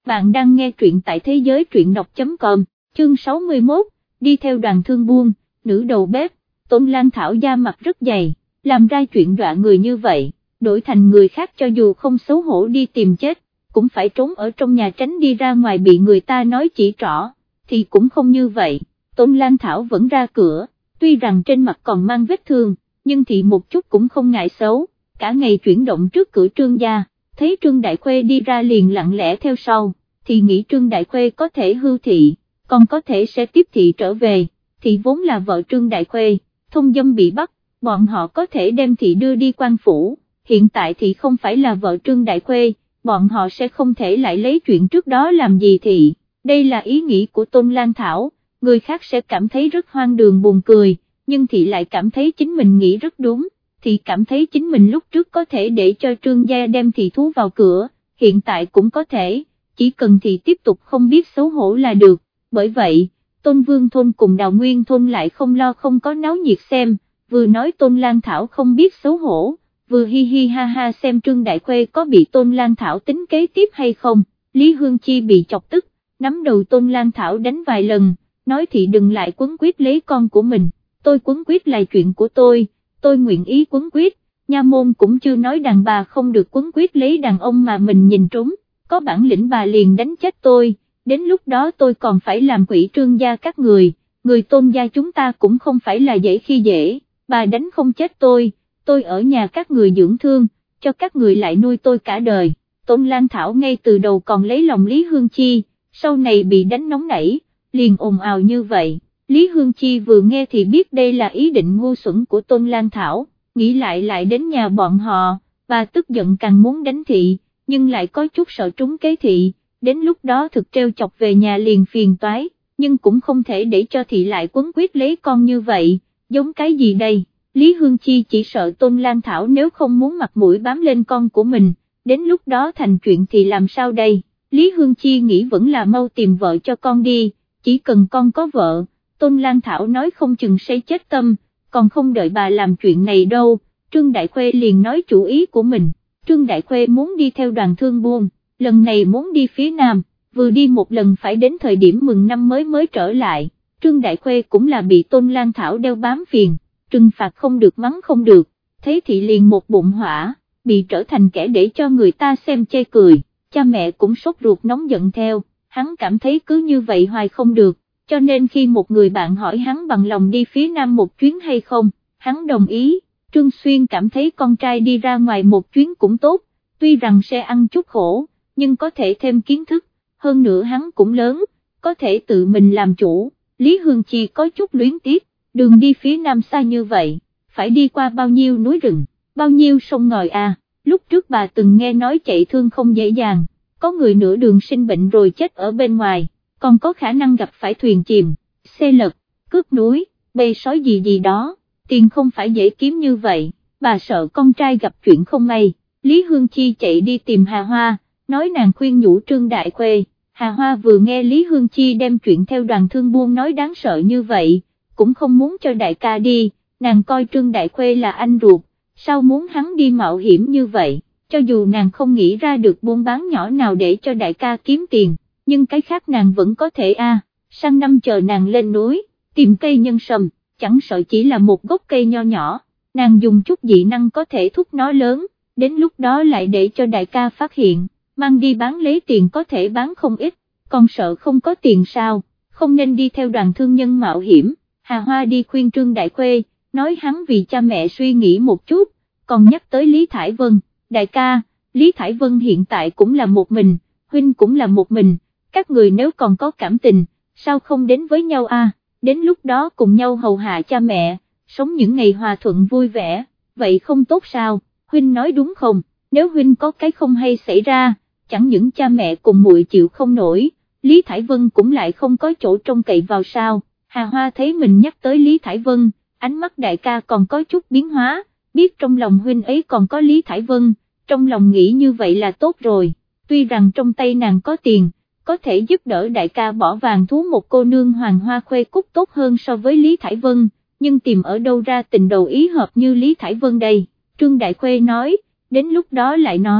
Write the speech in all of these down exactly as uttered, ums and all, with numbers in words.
Bạn đang nghe truyện tại thế giới truyện đọc chấm com, chương sáu mươi mốt, đi theo Đoàn Thương Buôn, nữ đầu bếp. Tôn Lan Thảo da mặt rất dày, làm ra chuyện dọa người như vậy, đổi thành người khác cho dù không xấu hổ đi tìm chết, cũng phải trốn ở trong nhà tránh đi ra ngoài bị người ta nói chỉ trỏ, thì cũng không như vậy. Tôn Lan Thảo vẫn ra cửa, tuy rằng trên mặt còn mang vết thương, nhưng thì một chút cũng không ngại xấu, cả ngày chuyển động trước cửa Trương gia, thấy Trương Đại Khuê đi ra liền lặng lẽ theo sau, thì nghĩ Trương Đại Khuê có thể hưu thị, còn có thể sẽ tiếp thị trở về, thì vốn là vợ Trương Đại Khuê, thông dâm bị bắt, bọn họ có thể đem thị đưa đi quan phủ, hiện tại thì không phải là vợ Trương Đại Khuê, bọn họ sẽ không thể lại lấy chuyện trước đó làm gì thị, đây là ý nghĩ của Tôn Lan Thảo, người khác sẽ cảm thấy rất hoang đường buồn cười, nhưng thị lại cảm thấy chính mình nghĩ rất đúng, thì cảm thấy chính mình lúc trước có thể để cho Trương gia đem thị thú vào cửa, hiện tại cũng có thể, chỉ cần thị tiếp tục không biết xấu hổ là được, bởi vậy, Tôn Vương thôn cùng Đào Nguyên thôn lại không lo không có náo nhiệt xem, vừa nói Tôn Lan Thảo không biết xấu hổ, vừa hi hi ha ha xem Trương Đại Khuê có bị Tôn Lan Thảo tính kế tiếp hay không. Lý Hương Chi bị chọc tức, nắm đầu Tôn Lan Thảo đánh vài lần, nói thị đừng lại quấn quýt lấy con của mình, tôi quấn quýt là chuyện của tôi, tôi nguyện ý quấn quýt, nha môn cũng chưa nói đàn bà không được quấn quýt lấy đàn ông mà mình nhìn trúng, có bản lĩnh bà liền đánh chết tôi, đến lúc đó tôi còn phải làm quỷ Trương gia các người, người Tôn gia chúng ta cũng không phải là dễ khi dễ, bà đánh không chết tôi, tôi ở nhà các người dưỡng thương, cho các người lại nuôi tôi cả đời. Tôn Lan Thảo ngay từ đầu còn lấy lòng Lý Hương Chi, sau này bị đánh nóng nảy, liền ồn ào như vậy. Lý Hương Chi vừa nghe thì biết đây là ý định ngu xuẩn của Tôn Lan Thảo, nghĩ lại lại đến nhà bọn họ, bà tức giận càng muốn đánh thị, nhưng lại có chút sợ trúng kế thị, đến lúc đó thực treo chọc về nhà liền phiền toái, nhưng cũng không thể để cho thị lại quấn quýt lấy con như vậy, giống cái gì đây, Lý Hương Chi chỉ sợ Tôn Lan Thảo nếu không muốn mặt mũi bám lên con của mình, đến lúc đó thành chuyện thì làm sao đây, Lý Hương Chi nghĩ vẫn là mau tìm vợ cho con đi, chỉ cần con có vợ. Tôn Lan Thảo nói không chừng sẽ chết tâm, còn không đợi bà làm chuyện này đâu, Trương Đại Khuê liền nói chủ ý của mình, Trương Đại Khuê muốn đi theo Đoàn Thương Buôn, lần này muốn đi phía Nam, vừa đi một lần phải đến thời điểm mừng năm mới mới trở lại, Trương Đại Khuê cũng là bị Tôn Lan Thảo đeo bám phiền, trừng phạt không được mắng không được, thấy thị liền một bụng hỏa, bị trở thành kẻ để cho người ta xem chê cười, cha mẹ cũng sốt ruột nóng giận theo, hắn cảm thấy cứ như vậy hoài không được. Cho nên khi một người bạn hỏi hắn bằng lòng đi phía Nam một chuyến hay không, hắn đồng ý, Trương Xuyên cảm thấy con trai đi ra ngoài một chuyến cũng tốt, tuy rằng sẽ ăn chút khổ, nhưng có thể thêm kiến thức, hơn nữa hắn cũng lớn, có thể tự mình làm chủ, Lý Hương Chi có chút luyến tiếc, đường đi phía Nam xa như vậy, phải đi qua bao nhiêu núi rừng, bao nhiêu sông ngòi à, lúc trước bà từng nghe nói chạy thương không dễ dàng, có người nửa đường sinh bệnh rồi chết ở bên ngoài. Còn có khả năng gặp phải thuyền chìm, xe lật, cướp núi, bầy sói gì gì đó, tiền không phải dễ kiếm như vậy, bà sợ con trai gặp chuyện không may, Lý Hương Chi chạy đi tìm Hà Hoa, nói nàng khuyên nhủ Trương Đại Khuê, Hà Hoa vừa nghe Lý Hương Chi đem chuyện theo Đoàn Thương Buôn nói đáng sợ như vậy, cũng không muốn cho đại ca đi, nàng coi Trương Đại Khuê là anh ruột, sao muốn hắn đi mạo hiểm như vậy, cho dù nàng không nghĩ ra được buôn bán nhỏ nào để cho đại ca kiếm tiền. Nhưng cái khác nàng vẫn có thể a. À, sang năm chờ nàng lên núi, tìm cây nhân sâm, chẳng sợ chỉ là một gốc cây nho nhỏ, nàng dùng chút dị năng có thể thúc nó lớn, đến lúc đó lại để cho đại ca phát hiện, mang đi bán lấy tiền có thể bán không ít, còn sợ không có tiền sao, không nên đi theo Đoàn thương nhân mạo hiểm. Hà Hoa đi khuyên Trương Đại Khuê, nói hắn vì cha mẹ suy nghĩ một chút, còn nhắc tới Lý Thải Vân, đại ca, Lý Thải Vân hiện tại cũng là một mình, huynh cũng là một mình. Các người nếu còn có cảm tình, sao không đến với nhau a? À? Đến lúc đó cùng nhau hầu hạ cha mẹ, sống những ngày hòa thuận vui vẻ, vậy không tốt sao, huynh nói đúng không, nếu huynh có cái không hay xảy ra, chẳng những cha mẹ cùng muội chịu không nổi, Lý Thải Vân cũng lại không có chỗ trông cậy vào sao. Hà Hoa thấy mình nhắc tới Lý Thải Vân, ánh mắt đại ca còn có chút biến hóa, biết trong lòng huynh ấy còn có Lý Thải Vân, trong lòng nghĩ như vậy là tốt rồi, tuy rằng trong tay nàng có tiền, có thể giúp đỡ đại ca bỏ vàng thú một cô nương hoàng hoa khuê cúc tốt hơn so với Lý Thải Vân, nhưng tìm ở đâu ra tình đầu ý hợp như Lý Thải Vân đây, Trương Đại Khuê nói, đến lúc đó lại nói,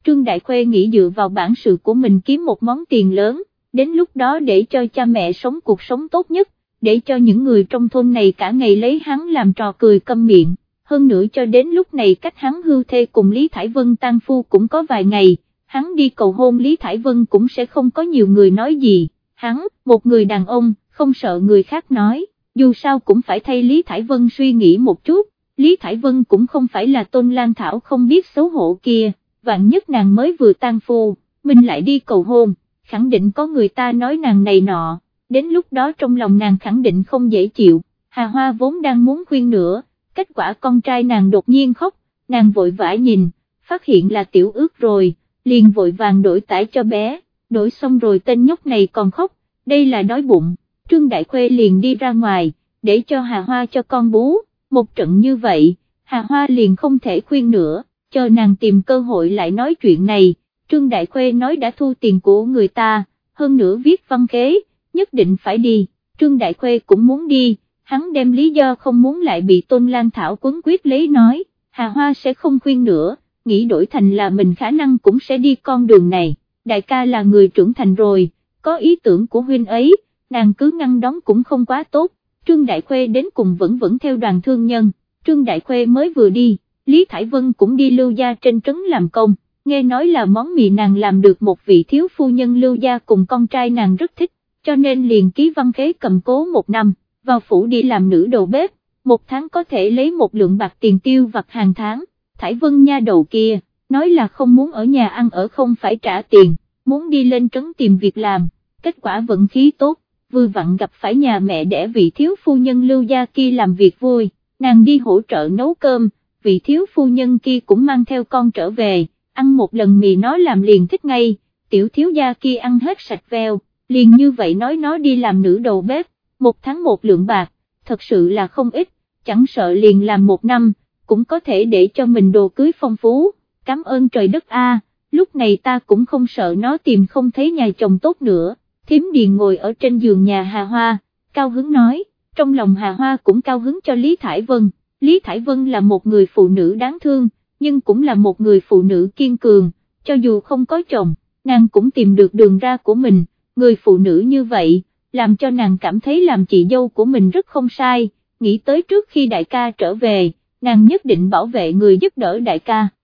Trương Đại Khuê nghĩ dựa vào bản sự của mình kiếm một món tiền lớn, đến lúc đó để cho cha mẹ sống cuộc sống tốt nhất, để cho những người trong thôn này cả ngày lấy hắn làm trò cười câm miệng, hơn nữa cho đến lúc này cách hắn hưu thê cùng Lý Thải Vân tang phu cũng có vài ngày, hắn đi cầu hôn Lý Thải Vân cũng sẽ không có nhiều người nói gì, hắn, một người đàn ông, không sợ người khác nói, dù sao cũng phải thay Lý Thải Vân suy nghĩ một chút, Lý Thải Vân cũng không phải là Tôn Lan Thảo không biết xấu hổ kia, vạn nhất nàng mới vừa tang phu, mình lại đi cầu hôn, khẳng định có người ta nói nàng này nọ, đến lúc đó trong lòng nàng khẳng định không dễ chịu, Hà Hoa vốn đang muốn khuyên nữa, kết quả con trai nàng đột nhiên khóc, nàng vội vã nhìn, phát hiện là Tiểu Ước rồi, liền vội vàng đổi tải cho bé, đổi xong rồi tên nhóc này còn khóc, đây là đói bụng, Trương Đại Khuê liền đi ra ngoài, để cho Hà Hoa cho con bú, một trận như vậy, Hà Hoa liền không thể khuyên nữa, chờ nàng tìm cơ hội lại nói chuyện này, Trương Đại Khuê nói đã thu tiền của người ta, hơn nữa viết văn khế, nhất định phải đi, Trương Đại Khuê cũng muốn đi, hắn đem lý do không muốn lại bị Tôn Lan Thảo quấn quyết lấy nói, Hà Hoa sẽ không khuyên nữa, nghĩ đổi thành là mình khả năng cũng sẽ đi con đường này, đại ca là người trưởng thành rồi, có ý tưởng của huynh ấy, nàng cứ ngăn đón cũng không quá tốt, Trương Đại Khuê đến cùng vẫn vẫn theo đoàn thương nhân, Trương Đại Khuê mới vừa đi, Lý Thải Vân cũng đi Lưu gia trên trấn làm công, nghe nói là món mì nàng làm được một vị thiếu phu nhân Lưu gia cùng con trai nàng rất thích, cho nên liền ký văn khế cầm cố một năm, vào phủ đi làm nữ đầu bếp, một tháng có thể lấy một lượng bạc tiền tiêu vặt hàng tháng, Thải Vân nha đầu kia, nói là không muốn ở nhà ăn ở không phải trả tiền, muốn đi lên trấn tìm việc làm, kết quả vận khí tốt, vừa vặn gặp phải nhà mẹ đẻ vị thiếu phu nhân Lưu gia kia làm việc vui, nàng đi hỗ trợ nấu cơm, vị thiếu phu nhân kia cũng mang theo con trở về, ăn một lần mì nó làm liền thích ngay, tiểu thiếu gia kia ăn hết sạch veo, liền như vậy nói nó đi làm nữ đầu bếp, một tháng một lượng bạc, thật sự là không ít, chẳng sợ liền làm một năm, cũng có thể để cho mình đồ cưới phong phú, cảm ơn trời đất a, lúc này ta cũng không sợ nó tìm không thấy nhà chồng tốt nữa, Thím Điền ngồi ở trên giường nhà Hà Hoa, cao hứng nói, trong lòng Hà Hoa cũng cao hứng cho Lý Thải Vân, Lý Thải Vân là một người phụ nữ đáng thương, nhưng cũng là một người phụ nữ kiên cường, cho dù không có chồng, nàng cũng tìm được đường ra của mình, người phụ nữ như vậy, làm cho nàng cảm thấy làm chị dâu của mình rất không sai, nghĩ tới trước khi đại ca trở về, nàng nhất định bảo vệ người giúp đỡ đại ca.